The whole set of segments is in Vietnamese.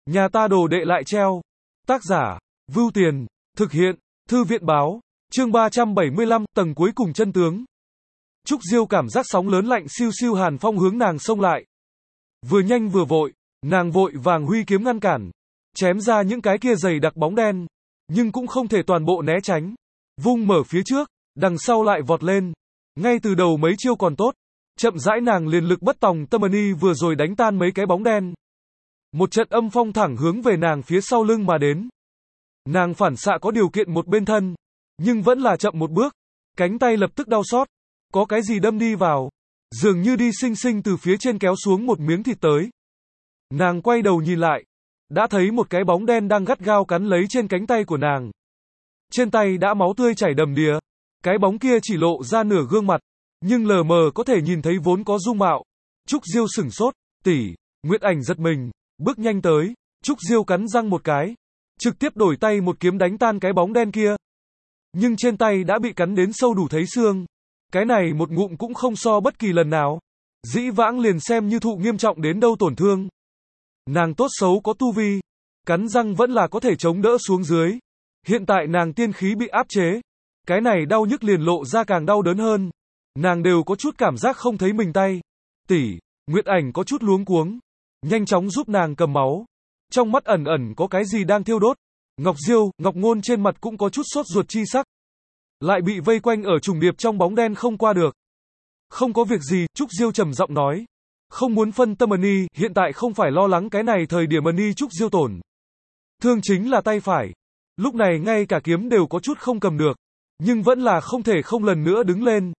Nhà ta đồ đệ lại treo. Tác giả, Vưu Tiền, thực hiện, Thư viện báo, chương 375, tầng cuối cùng chân tướng. Trúc Diêu cảm giác sóng lớn lạnh siêu siêu hàn phong hướng nàng xông lại. Vừa nhanh vừa vội, nàng vội vàng huy kiếm ngăn cản, chém ra những cái kia dày đặc bóng đen, nhưng cũng không thể toàn bộ né tránh. Vung mở phía trước, đằng sau lại vọt lên. Ngay từ đầu mấy chiêu còn tốt, chậm rãi nàng liền lực bất tòng tâm vừa rồi đánh tan mấy cái bóng đen. Một trận âm phong thẳng hướng về nàng phía sau lưng mà đến. Nàng phản xạ có điều kiện một bên thân, nhưng vẫn là chậm một bước, cánh tay lập tức đau xót, có cái gì đâm đi vào, dường như đi xinh xinh từ phía trên kéo xuống một miếng thịt tới. Nàng quay đầu nhìn lại, đã thấy một cái bóng đen đang gắt gao cắn lấy trên cánh tay của nàng. Trên tay đã máu tươi chảy đầm đìa, cái bóng kia chỉ lộ ra nửa gương mặt, nhưng lờ mờ có thể nhìn thấy vốn có dung mạo. Trúc Diêu sửng sốt, tỷ, Nguyệt Ảnh giật mình, bước nhanh tới, Trúc Diêu cắn răng một cái, trực tiếp đổi tay một kiếm đánh tan cái bóng đen kia. Nhưng trên tay đã bị cắn đến sâu đủ thấy xương. Cái này một ngụm cũng không so bất kỳ lần nào. Dĩ vãng liền xem như thụ nghiêm trọng đến đâu tổn thương. Nàng tốt xấu có tu vi, cắn răng vẫn là có thể chống đỡ xuống dưới. Hiện tại nàng tiên khí bị áp chế, cái này đau nhức liền lộ ra càng đau đớn hơn. Nàng đều có chút cảm giác không thấy mình tay. Tỷ, Nguyệt Ảnh có chút luống cuống, nhanh chóng giúp nàng cầm máu. Trong mắt ẩn ẩn có cái gì đang thiêu đốt. Ngọc Diêu, Ngọc Ngôn trên mặt cũng có chút sốt ruột chi sắc. Lại bị vây quanh ở trùng điệp trong bóng đen không qua được. Không có việc gì, Trúc Diêu trầm giọng nói. Không muốn phân tâm hiện tại không phải lo lắng cái này thời điểm Trúc Diêu tổn thương chính là tay phải. Lúc này ngay cả kiếm đều có chút không cầm được. Nhưng vẫn là không thể không lần nữa đứng lên.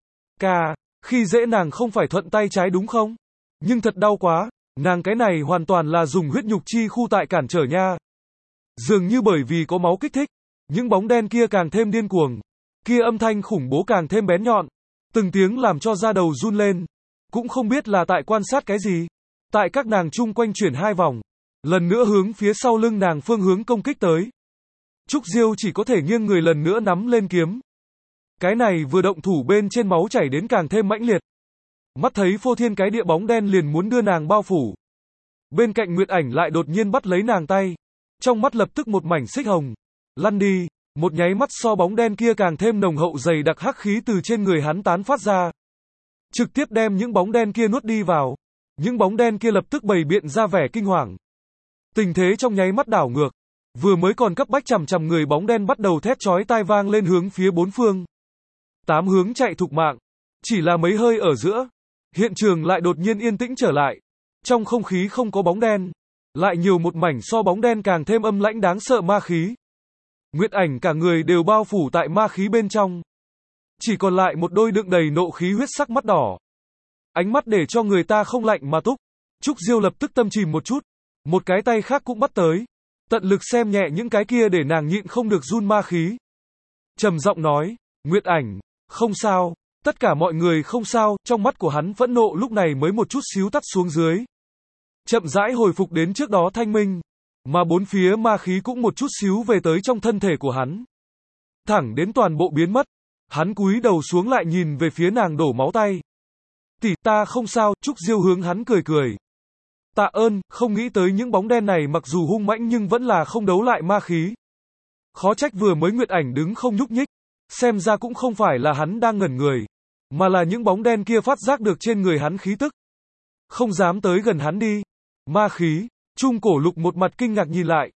Khi dễ nàng không phải thuận tay trái đúng không? Nhưng thật đau quá, nàng cái này hoàn toàn là dùng huyết nhục chi khu tại cản trở nha. Dường như bởi vì có máu kích thích, những bóng đen kia càng thêm điên cuồng. Kia âm thanh khủng bố càng thêm bén nhọn. Từng tiếng làm cho da đầu run lên. Cũng không biết là tại quan sát cái gì. Tại các nàng chung quanh chuyển hai vòng. Lần nữa hướng phía sau lưng nàng phương hướng công kích tới. Trúc Diêu chỉ có thể nghiêng người lần nữa nắm lên kiếm. Cái này vừa động thủ bên trên máu chảy đến càng thêm mãnh liệt. Mắt thấy phô thiên cái địa bóng đen liền muốn đưa nàng bao phủ. Bên cạnh Nguyệt Ảnh lại đột nhiên bắt lấy nàng tay. Trong mắt lập tức một mảnh xích hồng. Lăn đi, một nháy mắt so bóng đen kia càng thêm nồng hậu dày đặc hắc khí từ trên người hắn tán phát ra. Trực tiếp đem những bóng đen kia nuốt đi vào. Những bóng đen kia lập tức bày biện ra vẻ kinh hoàng. Tình thế trong nháy mắt đảo ngược. Vừa mới còn cấp bách chằm chằm người bóng đen bắt đầu thét chói tai vang lên hướng phía bốn phương. Tám hướng chạy thục mạng. Chỉ là mấy hơi ở giữa. Hiện trường lại đột nhiên yên tĩnh trở lại. Trong không khí không có bóng đen. Lại nhiều một mảnh so bóng đen càng thêm âm lãnh đáng sợ ma khí. Nguyệt Ảnh cả người đều bao phủ tại ma khí bên trong. Chỉ còn lại một đôi đựng đầy nộ khí huyết sắc mắt đỏ. Ánh mắt để cho người ta không lạnh mà túc. Trúc Diêu lập tức tâm chìm một chút. Một cái tay khác cũng bắt tới. Tận lực xem nhẹ những cái kia để nàng nhịn không được run ma khí. Trầm giọng nói, Nguyệt Ảnh, không sao, tất cả mọi người không sao. Trong mắt của hắn phẫn nộ lúc này mới một chút xíu tắt xuống dưới. Chậm rãi hồi phục đến trước đó thanh minh. Mà bốn phía ma khí cũng một chút xíu về tới trong thân thể của hắn. Thẳng đến toàn bộ biến mất. Hắn cúi đầu xuống lại nhìn về phía nàng đổ máu tay. Tỷ, ta không sao. Trúc Diêu hướng hắn cười cười. Tạ ơn, không nghĩ tới những bóng đen này mặc dù hung mãnh nhưng vẫn là không đấu lại ma khí. Khó trách vừa mới Nguyệt Ảnh đứng không nhúc nhích. Xem ra cũng không phải là hắn đang ngẩn người. Mà là những bóng đen kia phát giác được trên người hắn khí tức. Không dám tới gần hắn đi. Ma khí. Trung Cổ Lục một mặt kinh ngạc nhìn lại.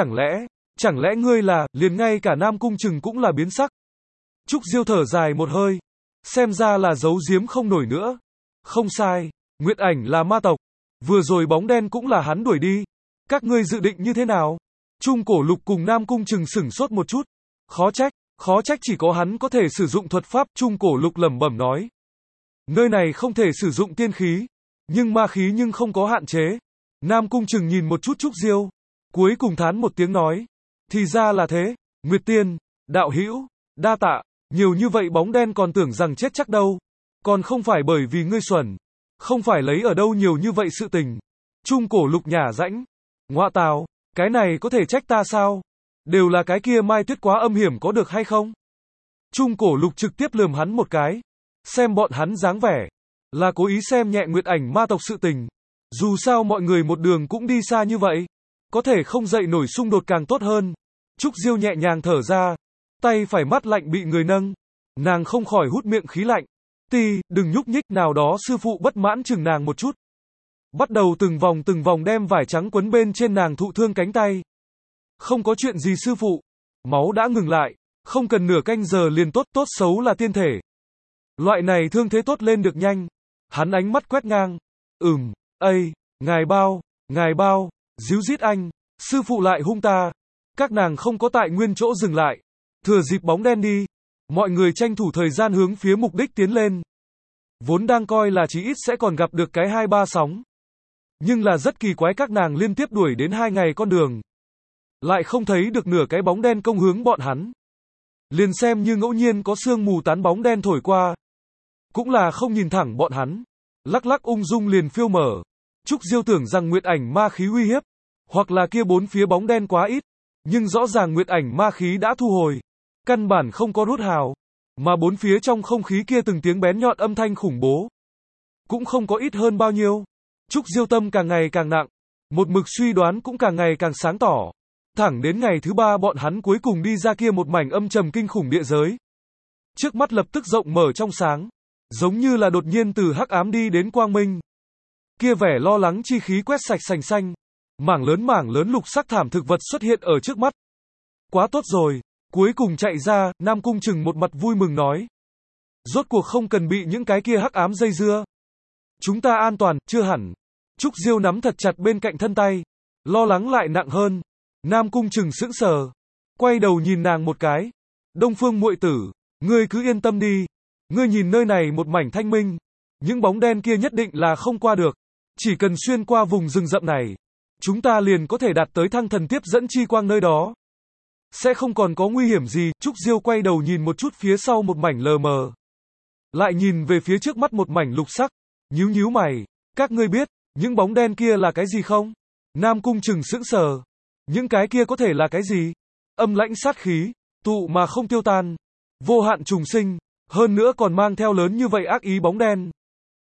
Chẳng lẽ ngươi là, liền ngay cả Nam Cung Trừng cũng là biến sắc. Trúc Diêu thở dài một hơi. Xem ra là giấu giếm không nổi nữa. Không sai, Nguyệt Ảnh là ma tộc. Vừa rồi bóng đen cũng là hắn đuổi đi. Các ngươi dự định như thế nào? Trung Cổ Lục cùng Nam Cung Trừng sửng sốt một chút. Khó trách chỉ có hắn có thể sử dụng thuật pháp. Trung Cổ Lục lẩm bẩm nói. Nơi này không thể sử dụng tiên khí. Nhưng ma khí nhưng không có hạn chế. Nam Cung Trừng nhìn một chút Trúc Diêu. Cuối cùng thán một tiếng nói. Thì ra là thế, Nguyệt Tiên, đạo hữu, đa tạ, nhiều như vậy bóng đen còn tưởng rằng chết chắc đâu. Còn không phải bởi vì ngươi xuẩn. Không phải lấy ở đâu nhiều như vậy sự tình. Trung Cổ Lục nhả rãnh. Ngoạ tào, cái này có thể trách ta sao? Đều là cái kia Mai Tuyết quá âm hiểm có được hay không? Trung Cổ Lục trực tiếp lườm hắn một cái. Xem bọn hắn dáng vẻ. Là cố ý xem nhẹ Nguyệt Ảnh ma tộc sự tình. Dù sao mọi người một đường cũng đi xa như vậy. có thể không dậy nổi xung đột càng tốt hơn. Trúc Diêu nhẹ nhàng thở ra, tay phải mát lạnh bị người nâng, nàng không khỏi hút miệng khí lạnh. Đừng nhúc nhích, nào đó sư phụ bất mãn chừng nàng một chút. Bắt đầu từng vòng đem vải trắng quấn bên trên nàng thụ thương cánh tay. Không có chuyện gì sư phụ, máu đã ngừng lại, không cần nửa canh giờ liền tốt, tốt xấu là tiên thể. Loại này thương thế tốt lên được nhanh. Hắn ánh mắt quét ngang. Ngài bao, díu dít anh, sư phụ lại hung ta. Các nàng không có tại nguyên chỗ dừng lại. Thừa dịp bóng đen đi. Mọi người tranh thủ thời gian hướng phía mục đích tiến lên. Vốn đang coi là chí ít sẽ còn gặp được cái 2-3 sóng. Nhưng là rất kỳ quái, các nàng liên tiếp đuổi đến 2 ngày con đường. Lại không thấy được nửa cái bóng đen công hướng bọn hắn. Liền xem như ngẫu nhiên có sương mù tán bóng đen thổi qua. Cũng là không nhìn thẳng bọn hắn. Lắc lắc ung dung liền phiêu mở. Trúc Diêu tưởng rằng nguyệt ảnh ma khí uy hiếp. Hoặc là kia bốn phía bóng đen quá ít. Nhưng rõ ràng nguyệt ảnh ma khí đã thu hồi. Căn bản không có rút hào. Mà bốn phía trong không khí kia từng tiếng bén nhọn âm thanh khủng bố. Cũng không có ít hơn bao nhiêu. Trúc Diêu tâm càng ngày càng nặng. Một mực suy đoán cũng càng ngày càng sáng tỏ. Thẳng đến ngày thứ 3 bọn hắn cuối cùng đi ra kia một mảnh âm trầm kinh khủng địa giới. Trước mắt lập tức rộng mở trong sáng. Giống như là đột nhiên từ hắc ám đi đến quang minh. Kia vẻ lo lắng chi khí quét sạch sành xanh. Mảng lớn lục sắc thảm thực vật xuất hiện ở trước mắt. Quá tốt rồi. Cuối cùng chạy ra, Nam Cung Trừng một mặt vui mừng nói. Rốt cuộc không cần bị những cái kia hắc ám dây dưa. Chúng ta an toàn, chưa hẳn. Trúc Diêu nắm thật chặt bên cạnh thân tay. Lo lắng lại nặng hơn. Nam Cung Trừng sững sờ. Quay đầu nhìn nàng một cái. Đông Phương muội tử, ngươi cứ yên tâm đi. Ngươi nhìn nơi này một mảnh thanh minh. Những bóng đen kia nhất định là không qua được. Chỉ cần xuyên qua vùng rừng rậm này. Chúng ta liền có thể đạt tới thăng thần tiếp dẫn chi quang nơi đó. Sẽ không còn có nguy hiểm gì. Trúc Diêu quay đầu nhìn một chút phía sau một mảnh lờ mờ. Lại nhìn về phía trước mắt một mảnh lục sắc. Nhíu mày. Các ngươi biết, những bóng đen kia là cái gì không? Nam Cung Trừng sững sờ. Những cái kia có thể là cái gì? Âm lãnh sát khí, tụ mà không tiêu tan. Vô hạn trùng sinh. Hơn nữa còn mang theo lớn như vậy ác ý bóng đen.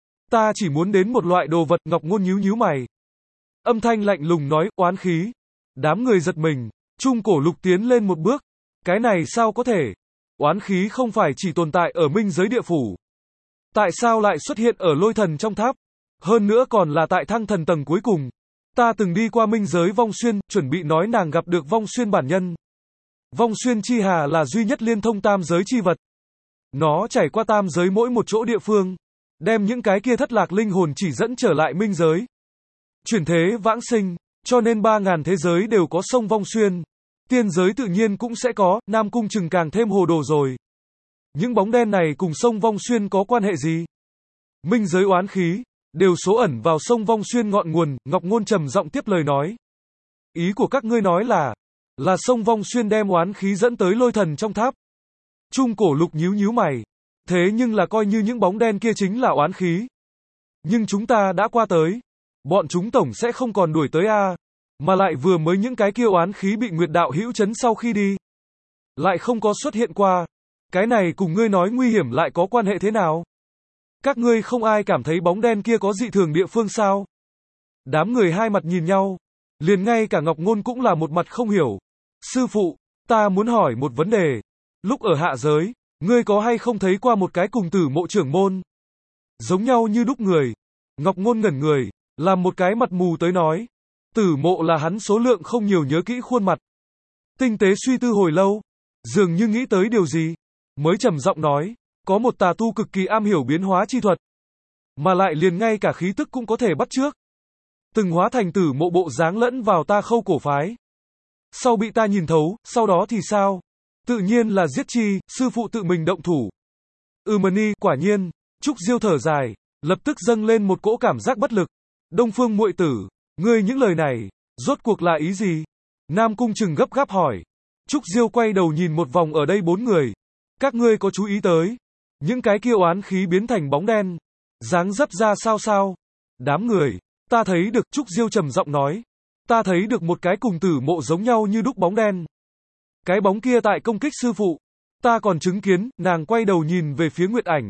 Ta chỉ muốn đến một loại đồ vật. Ngọc Ngôn nhíu mày. Âm thanh lạnh lùng nói, oán khí. Đám người giật mình. Trung Cổ Lục tiến lên một bước. Cái này sao có thể? Oán khí không phải chỉ tồn tại ở minh giới địa phủ. Tại sao lại xuất hiện ở lôi thần trong tháp? Hơn nữa còn là tại thăng thần tầng cuối cùng. Ta từng đi qua minh giới Vong Xuyên, chuẩn bị nói nàng gặp được Vong Xuyên bản nhân. Vong Xuyên chi hà là duy nhất liên thông tam giới chi vật. Nó trải qua tam giới mỗi một chỗ địa phương. Đem những cái kia thất lạc linh hồn chỉ dẫn trở lại minh giới. Chuyển thế vãng sinh. Cho nên 3.000 thế giới đều có sông Vong Xuyên. Tiên giới tự nhiên cũng sẽ có. Nam Cung Trừng càng thêm hồ đồ rồi. Những bóng đen này cùng sông Vong Xuyên có quan hệ gì? Minh giới oán khí đều số ẩn vào sông Vong Xuyên ngọn nguồn. Ngọc Ngôn trầm giọng tiếp lời nói. Ý của các ngươi nói là sông Vong Xuyên đem oán khí dẫn tới lôi thần trong tháp. Trung Cổ Lục nhíu mày. Thế nhưng là coi như những bóng đen kia chính là oán khí. Nhưng chúng ta đã qua tới. Bọn chúng tổng sẽ không còn đuổi tới a. Mà lại vừa mới những cái kia oán khí bị Nguyệt đạo hữu chấn sau khi đi. Lại không có xuất hiện qua. Cái này cùng ngươi nói nguy hiểm lại có quan hệ thế nào? Các ngươi không ai cảm thấy bóng đen kia có dị thường địa phương sao? Đám người hai mặt nhìn nhau. Liền ngay cả Ngọc Ngôn cũng là một mặt không hiểu. Sư phụ, ta muốn hỏi một vấn đề. Lúc ở hạ giới, ngươi có hay không thấy qua một cái cùng Tử Mộ trưởng môn? Giống nhau như đúc người. Ngọc Ngôn ngẩn người, làm một cái mặt mù tới nói. Tử Mộ là hắn số lượng không nhiều nhớ kỹ khuôn mặt. Tinh tế suy tư hồi lâu, dường như nghĩ tới điều gì. Mới trầm giọng nói, có một tà tu cực kỳ am hiểu biến hóa chi thuật. Mà lại liền ngay cả khí tức cũng có thể bắt chước. Từng hóa thành Tử Mộ bộ dáng lẫn vào Ta Khâu cổ phái. Sau bị ta nhìn thấu, sau đó thì sao? Tự nhiên là giết chi, sư phụ tự mình động thủ. Mani, quả nhiên. Trúc Diêu thở dài, lập tức dâng lên một cỗ cảm giác bất lực. Đông Phương muội tử, ngươi những lời này, rốt cuộc là ý gì? Nam Cung Trừng gấp gáp hỏi. Trúc Diêu quay đầu nhìn một vòng ở đây 4 người. Các ngươi có chú ý tới những cái kia oán khí biến thành bóng đen, dáng dấp ra sao? Đám người, ta thấy được. Trúc Diêu trầm giọng nói. Ta thấy được một cái cùng Tử Mộ giống nhau như đúc bóng đen. Cái bóng kia tại công kích sư phụ. Ta còn chứng kiến. Nàng quay đầu nhìn về phía Nguyệt Ảnh.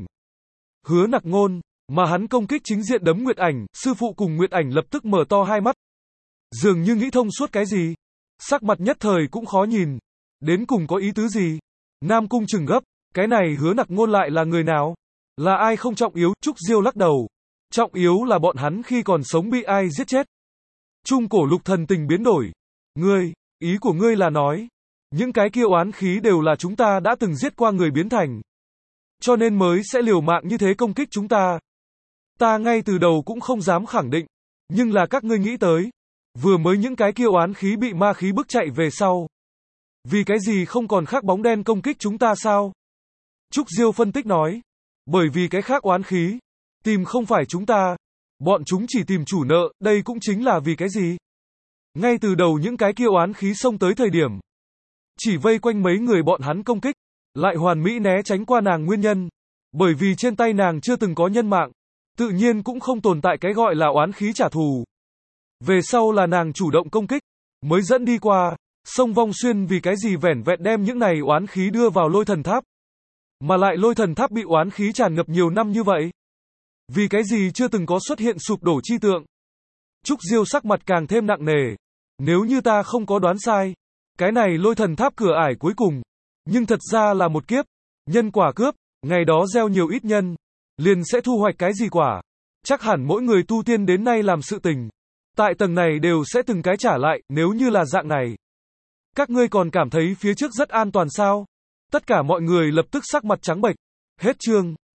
Hứa Nặc Ngôn, mà hắn công kích chính diện đấm Nguyệt Ảnh. Sư phụ cùng Nguyệt Ảnh lập tức mở to hai mắt. Dường như nghĩ thông suốt cái gì. Sắc mặt nhất thời cũng khó nhìn. Đến cùng có ý tứ gì? Nam Cung trừng gấp. Cái này Hứa Nặc Ngôn lại là người nào? Là ai không trọng yếu? Trúc Diêu lắc đầu. Trọng yếu là bọn hắn khi còn sống bị ai giết chết. Trung cổ lục thần tình biến đổi. Ngươi, ý của ngươi là nói, những cái kia oán khí đều là chúng ta đã từng giết qua người biến thành. Cho nên mới sẽ liều mạng như thế công kích chúng ta. Ta ngay từ đầu cũng không dám khẳng định. Nhưng là các ngươi nghĩ tới. Vừa mới những cái kia oán khí bị ma khí bức chạy về sau. Vì cái gì không còn khác bóng đen công kích chúng ta sao? Trúc Diêu phân tích nói. Bởi vì cái khác oán khí. Tìm không phải chúng ta. Bọn chúng chỉ tìm chủ nợ, đây cũng chính là vì cái gì? Ngay từ đầu những cái kia oán khí xông tới thời điểm. Chỉ vây quanh mấy người bọn hắn công kích. Lại hoàn mỹ né tránh qua nàng nguyên nhân. Bởi vì trên tay nàng chưa từng có nhân mạng. Tự nhiên cũng không tồn tại cái gọi là oán khí trả thù. Về sau là nàng chủ động công kích. Mới dẫn đi qua. Sông Vong Xuyên vì cái gì vẻn vẹn đem những này oán khí đưa vào lôi thần tháp. Mà lại lôi thần tháp bị oán khí tràn ngập nhiều năm như vậy. Vì cái gì chưa từng có xuất hiện sụp đổ chi tượng. Trúc Diêu sắc mặt càng thêm nặng nề. Nếu như ta không có đoán sai. Cái này lôi thần tháp cửa ải cuối cùng. Nhưng thật ra là một kiếp. Nhân quả cướp. Ngày đó gieo nhiều ít nhân. Liền sẽ thu hoạch cái gì quả. Chắc hẳn mỗi người tu tiên đến nay làm sự tình. Tại tầng này đều sẽ từng cái trả lại. Nếu như là dạng này. Các ngươi còn cảm thấy phía trước rất an toàn sao? Tất cả mọi người lập tức sắc mặt trắng bệch. Hết chương.